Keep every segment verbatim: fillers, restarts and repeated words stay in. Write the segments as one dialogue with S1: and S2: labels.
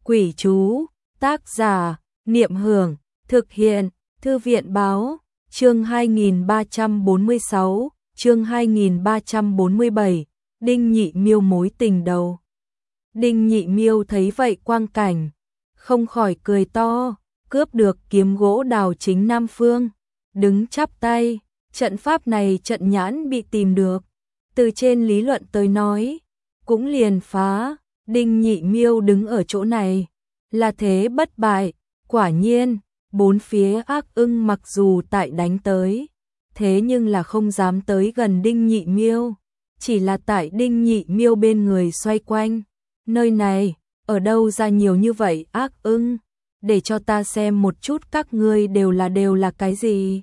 S1: Quỷ chú, tác giả, Niệm Hưởng, thực hiện, Thư viện báo, chương hai nghìn ba trăm bốn mươi sáu, chương hai nghìn ba trăm bốn mươi bảy, Đinh Nhị Miêu mối tình đầu. Đinh Nhị Miêu thấy vậy quang cảnh, không khỏi cười to, cướp được kiếm gỗ đào chính Nam Phương, đứng chắp tay, trận pháp này trận nhãn bị tìm được, từ trên lý luận tới nói, cũng liền phá. Đinh Nhị Miêu đứng ở chỗ này, là thế bất bại, quả nhiên, bốn phía ác ưng mặc dù tại đánh tới, thế nhưng là không dám tới gần Đinh Nhị Miêu, chỉ là tại Đinh Nhị Miêu bên người xoay quanh, nơi này, ở đâu ra nhiều như vậy ác ưng, để cho ta xem một chút các ngươi đều là đều là cái gì.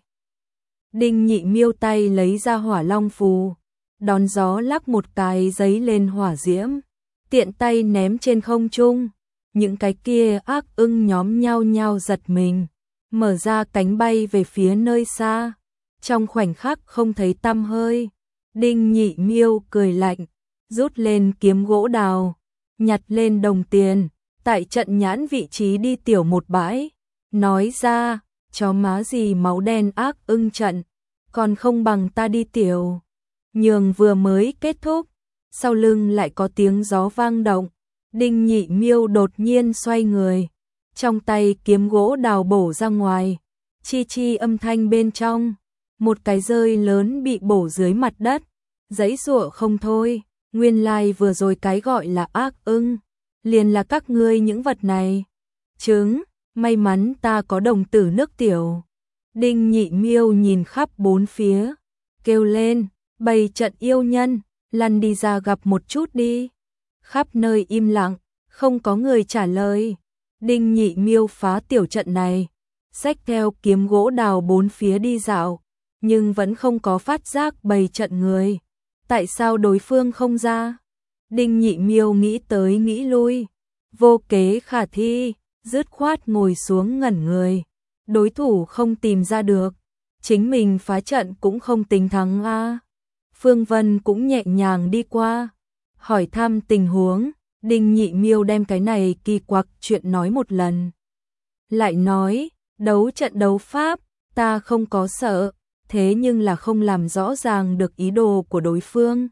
S1: Đinh Nhị Miêu tay lấy ra hỏa long phù, đón gió lắc một cái giấy lên hỏa diễm, tiện tay ném trên không trung, những cái kia ác ưng nhóm nhau nhau giật mình, mở ra cánh bay về phía nơi xa, trong khoảnh khắc không thấy tăm hơi. Đinh Nhị Miêu cười lạnh, rút lên kiếm gỗ đào, nhặt lên đồng tiền, tại trận nhãn vị trí đi tiểu một bãi, nói ra, chó má gì máu đen ác ưng trận, còn không bằng ta đi tiểu. Nhường vừa mới kết thúc, sau lưng lại có tiếng gió vang động, Đinh Nhị Miêu đột nhiên xoay người, trong tay kiếm gỗ đào bổ ra ngoài, chi chi âm thanh bên trong, một cái rơi lớn bị bổ dưới mặt đất, giãy giụa không thôi, nguyên lai vừa rồi cái gọi là ác ưng, liền là các ngươi những vật này. Trứng, may mắn ta có đồng tử nước tiểu. Đinh Nhị Miêu nhìn khắp bốn phía, kêu lên, bày trận yêu nhân, lăn đi ra gặp một chút đi. Khắp nơi im lặng, không có người trả lời. Đinh Nhị Miêu phá tiểu trận này, xách theo kiếm gỗ đào bốn phía đi dạo, nhưng vẫn không có phát giác bày trận người. Tại sao đối phương không ra? Đinh Nhị Miêu nghĩ tới nghĩ lui, vô kế khả thi, dứt khoát ngồi xuống ngẩn người. Đối thủ không tìm ra được, chính mình phá trận cũng không tính thắng a. Phương Vân cũng nhẹ nhàng đi qua, hỏi thăm tình huống. Đinh Nhị Miêu đem cái này kỳ quặc chuyện nói một lần. Lại nói, đấu trận đấu pháp, ta không có sợ, thế nhưng là không làm rõ ràng được ý đồ của đối phương.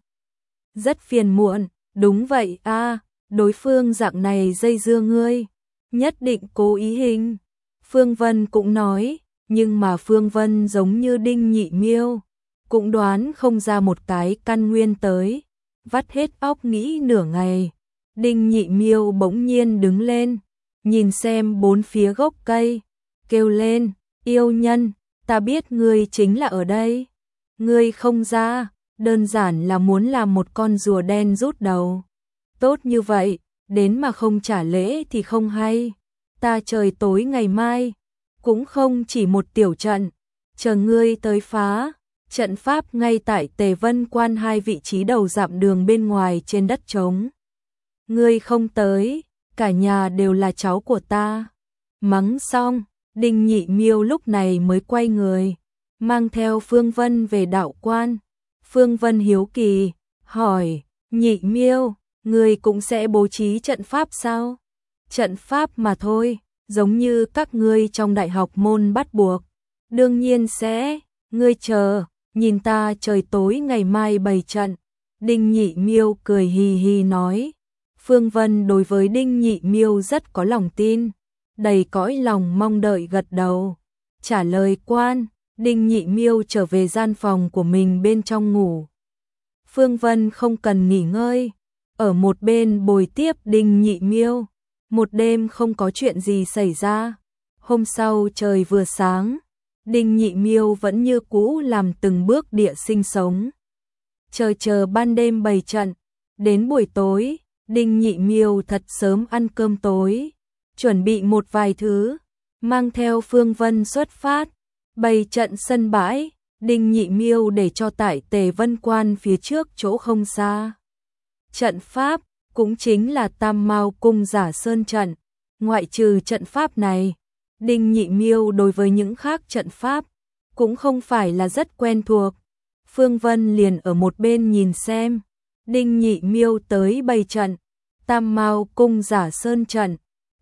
S1: Rất phiền muộn, đúng vậy a, đối phương dạng này dây dưa ngươi, nhất định cố ý hình. Phương Vân cũng nói, nhưng mà Phương Vân giống như Đinh Nhị Miêu, cũng đoán không ra một cái căn nguyên tới, vắt hết óc nghĩ nửa ngày. Đinh Nhị Miêu bỗng nhiên đứng lên, nhìn xem bốn phía gốc cây, kêu lên, yêu nhân, ta biết ngươi chính là ở đây. Ngươi không ra, đơn giản là muốn làm một con rùa đen rút đầu. Tốt như vậy, đến mà không trả lễ thì không hay. Ta trời tối ngày mai, cũng không chỉ một tiểu trận, chờ ngươi tới phá. Trận pháp ngay tại Tề Vân Quan hai vị trí đầu dặm đường bên ngoài trên đất trống. Ngươi không tới, cả nhà đều là cháu của ta. Mắng xong, Đinh Nhị Miêu lúc này mới quay người, mang theo Phương Vân về đạo quan. Phương Vân hiếu kỳ, hỏi, Nhị Miêu, ngươi cũng sẽ bố trí trận pháp sao? Trận pháp mà thôi, giống như các ngươi trong đại học môn bắt buộc. Đương nhiên sẽ, ngươi chờ, nhìn ta trời tối ngày mai bày trận. Đinh Nhị Miêu cười hì hì nói. Phương Vân đối với Đinh Nhị Miêu rất có lòng tin, đầy cõi lòng mong đợi gật đầu. Trả lời quan, Đinh Nhị Miêu trở về gian phòng của mình bên trong ngủ. Phương Vân không cần nghỉ ngơi, ở một bên bồi tiếp Đinh Nhị Miêu. Một đêm không có chuyện gì xảy ra. Hôm sau trời vừa sáng, Đinh Nhị Miêu vẫn như cũ làm từng bước địa sinh sống. Chờ chờ ban đêm bày trận, đến buổi tối, Đinh Nhị Miêu thật sớm ăn cơm tối, chuẩn bị một vài thứ, mang theo Phương Vân xuất phát, bày trận sân bãi. Đinh Nhị Miêu để cho tại Tề Vân Quan phía trước chỗ không xa. Trận pháp cũng chính là Tam Mao Cung Giả Sơn trận. Ngoại trừ trận pháp này, Đinh Nhị Miêu đối với những khác trận pháp cũng không phải là rất quen thuộc. Phương Vân liền ở một bên nhìn xem. Đinh Nhị Miêu tới bày trận, Tam Mao Cung Giả Sơn trận,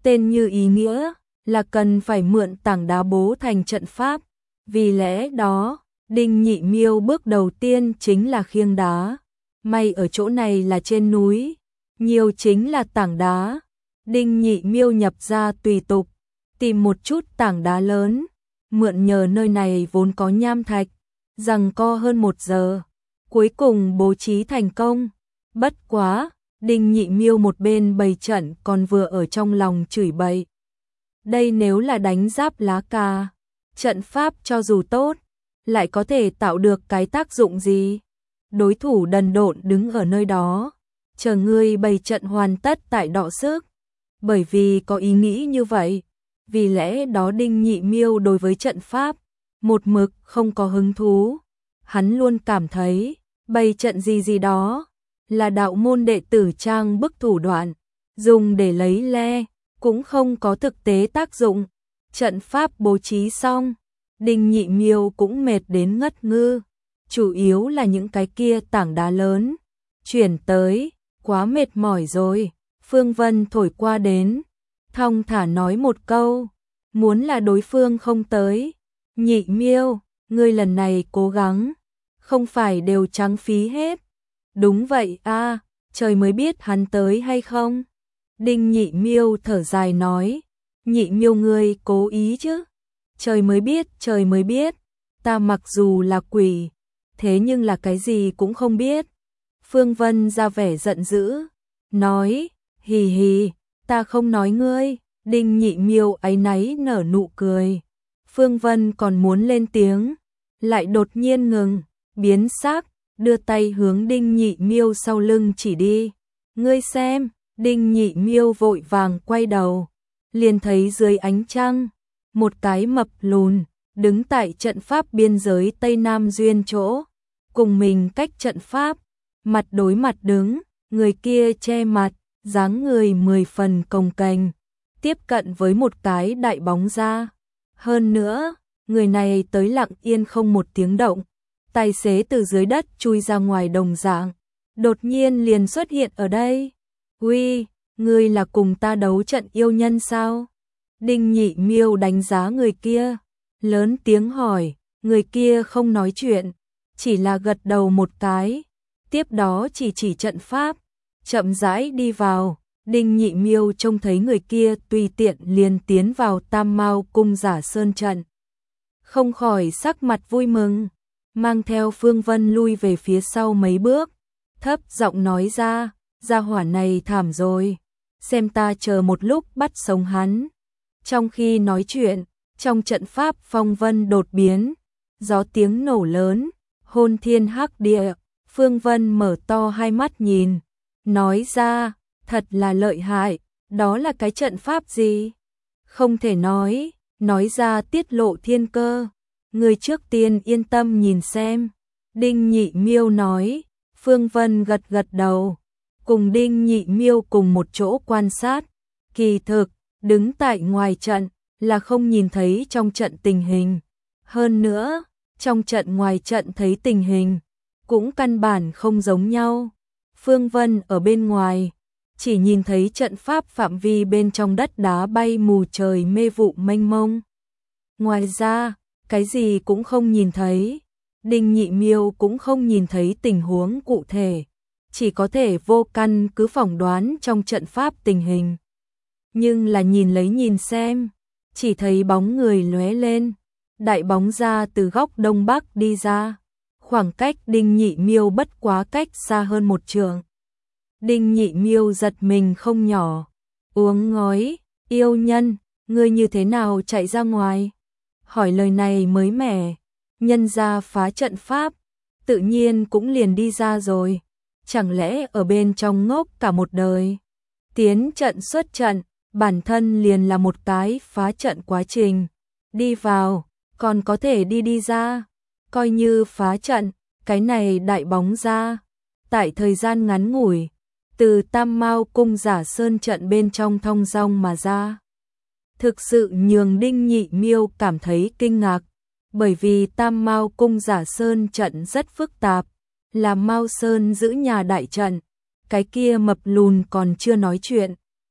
S1: tên như ý nghĩa, là cần phải mượn tảng đá bố thành trận pháp. Vì lẽ đó, Đinh Nhị Miêu bước đầu tiên chính là khiêng đá. May ở chỗ này là trên núi, nhiều chính là tảng đá. Đinh Nhị Miêu nhập ra tùy tục, tìm một chút tảng đá lớn, mượn nhờ nơi này vốn có nham thạch, giằng co hơn một giờ, cuối cùng bố trí thành công. Bất quá, Đinh Nhị Miêu một bên bày trận còn vừa ở trong lòng chửi bậy. Đây nếu là đánh giáp lá cà, trận pháp cho dù tốt, lại có thể tạo được cái tác dụng gì? Đối thủ đần độn đứng ở nơi đó, chờ ngươi bày trận hoàn tất tại đọ sức. Bởi vì có ý nghĩ như vậy, vì lẽ đó Đinh Nhị Miêu đối với trận pháp, một mực không có hứng thú. Hắn luôn cảm thấy, bày trận gì gì đó, là đạo môn đệ tử trang bức thủ đoạn, dùng để lấy le, cũng không có thực tế tác dụng. Trận pháp bố trí xong, Đinh Nhị Miêu cũng mệt đến ngất ngư, chủ yếu là những cái kia tảng đá lớn, chuyển tới, quá mệt mỏi rồi. Phương Vân thổi qua đến, thong thả nói một câu, muốn là đối phương không tới. Nhị Miêu, ngươi lần này cố gắng, không phải đều trắng phí hết. Đúng vậy a, trời mới biết hắn tới hay không. Đinh Nhị Miêu thở dài nói, Nhị Miêu ngươi cố ý chứ. Trời mới biết, trời mới biết, ta mặc dù là quỷ, thế nhưng là cái gì cũng không biết. Phương Vân ra vẻ giận dữ, nói, hì hì, ta không nói ngươi. Đinh Nhị Miêu áy náy nở nụ cười. Phương Vân còn muốn lên tiếng, lại đột nhiên ngừng, biến sắc, đưa tay hướng Đinh Nhị Miêu sau lưng chỉ đi. Ngươi xem, Đinh Nhị Miêu vội vàng quay đầu, liền thấy dưới ánh trăng, một cái mập lùn, đứng tại trận pháp biên giới Tây Nam Duyên chỗ, cùng mình cách trận pháp, mặt đối mặt đứng, người kia che mặt, dáng người mười phần cồng kềnh, tiếp cận với một cái đại bóng ra. Hơn nữa, người này tới lặng yên không một tiếng động, tài xế từ dưới đất chui ra ngoài đồng dạng, đột nhiên liền xuất hiện ở đây. Uy, ngươi là cùng ta đấu trận yêu nhân sao? Đinh Nhị Miêu đánh giá người kia, lớn tiếng hỏi, người kia không nói chuyện, chỉ là gật đầu một cái, tiếp đó chỉ chỉ trận pháp, chậm rãi đi vào. Đinh Nhị Miêu trông thấy người kia tùy tiện liền tiến vào Tam Mao cung Giả Sơn trận, không khỏi sắc mặt vui mừng, mang theo Phương Vân lui về phía sau mấy bước, thấp giọng nói ra, gia hỏa này thảm rồi, xem ta chờ một lúc bắt sống hắn. Trong khi nói chuyện, trong trận pháp phong vân đột biến, gió tiếng nổ lớn, hôn thiên hắc địa. Phương Vân mở to hai mắt nhìn, nói ra, thật là lợi hại, đó là cái trận pháp gì? Không thể nói, nói ra tiết lộ thiên cơ. Người trước tiên yên tâm nhìn xem. Đinh Nhị Miêu nói. Phương Vân gật gật đầu, cùng Đinh Nhị Miêu cùng một chỗ quan sát. Kỳ thực, đứng tại ngoài trận là không nhìn thấy trong trận tình hình. Hơn nữa, trong trận ngoài trận thấy tình hình cũng căn bản không giống nhau. Phương Vân ở bên ngoài chỉ nhìn thấy trận pháp phạm vi bên trong đất đá bay mù trời mê vụ mênh mông. Ngoài ra, cái gì cũng không nhìn thấy. Đinh Nhị Miêu cũng không nhìn thấy tình huống cụ thể, chỉ có thể vô căn cứ phỏng đoán trong trận pháp tình hình. Nhưng là nhìn lấy nhìn xem, chỉ thấy bóng người lóe lên, đại bóng ra từ góc đông bắc đi ra, khoảng cách Đinh Nhị Miêu bất quá cách xa hơn một trượng. Đinh Nhị Miêu giật mình không nhỏ, uống ngói, yêu nhân, ngươi như thế nào chạy ra ngoài? Hỏi lời này mới mẻ, nhân ra phá trận pháp, tự nhiên cũng liền đi ra rồi, chẳng lẽ ở bên trong ngốc cả một đời? Tiến trận xuất trận, bản thân liền là một cái phá trận quá trình, đi vào, còn có thể đi đi ra, coi như phá trận, cái này đại bóng ra, tại thời gian ngắn ngủi, từ Tam Mao cung Giả Sơn trận bên trong thong dong mà ra. Thực sự nhường Đinh Nhị Miêu cảm thấy kinh ngạc, bởi vì Tam Mao cung Giả Sơn trận rất phức tạp, là Mao Sơn giữ nhà đại trận, cái kia mập lùn còn chưa nói chuyện,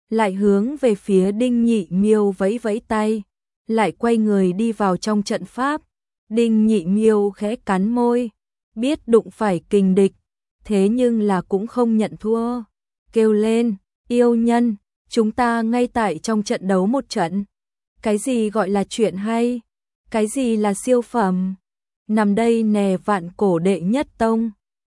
S1: lại hướng về phía Đinh Nhị Miêu vẫy vẫy tay, lại quay người đi vào trong trận pháp. Đinh Nhị Miêu khẽ cắn môi, biết đụng phải kình địch, thế nhưng là cũng không nhận thua, kêu lên, yêu nhân, chúng ta ngay tại trong trận đấu một trận. Cái gì gọi là chuyện hay? Cái gì là siêu phẩm? Nằm đây nè vạn cổ đệ nhất tông.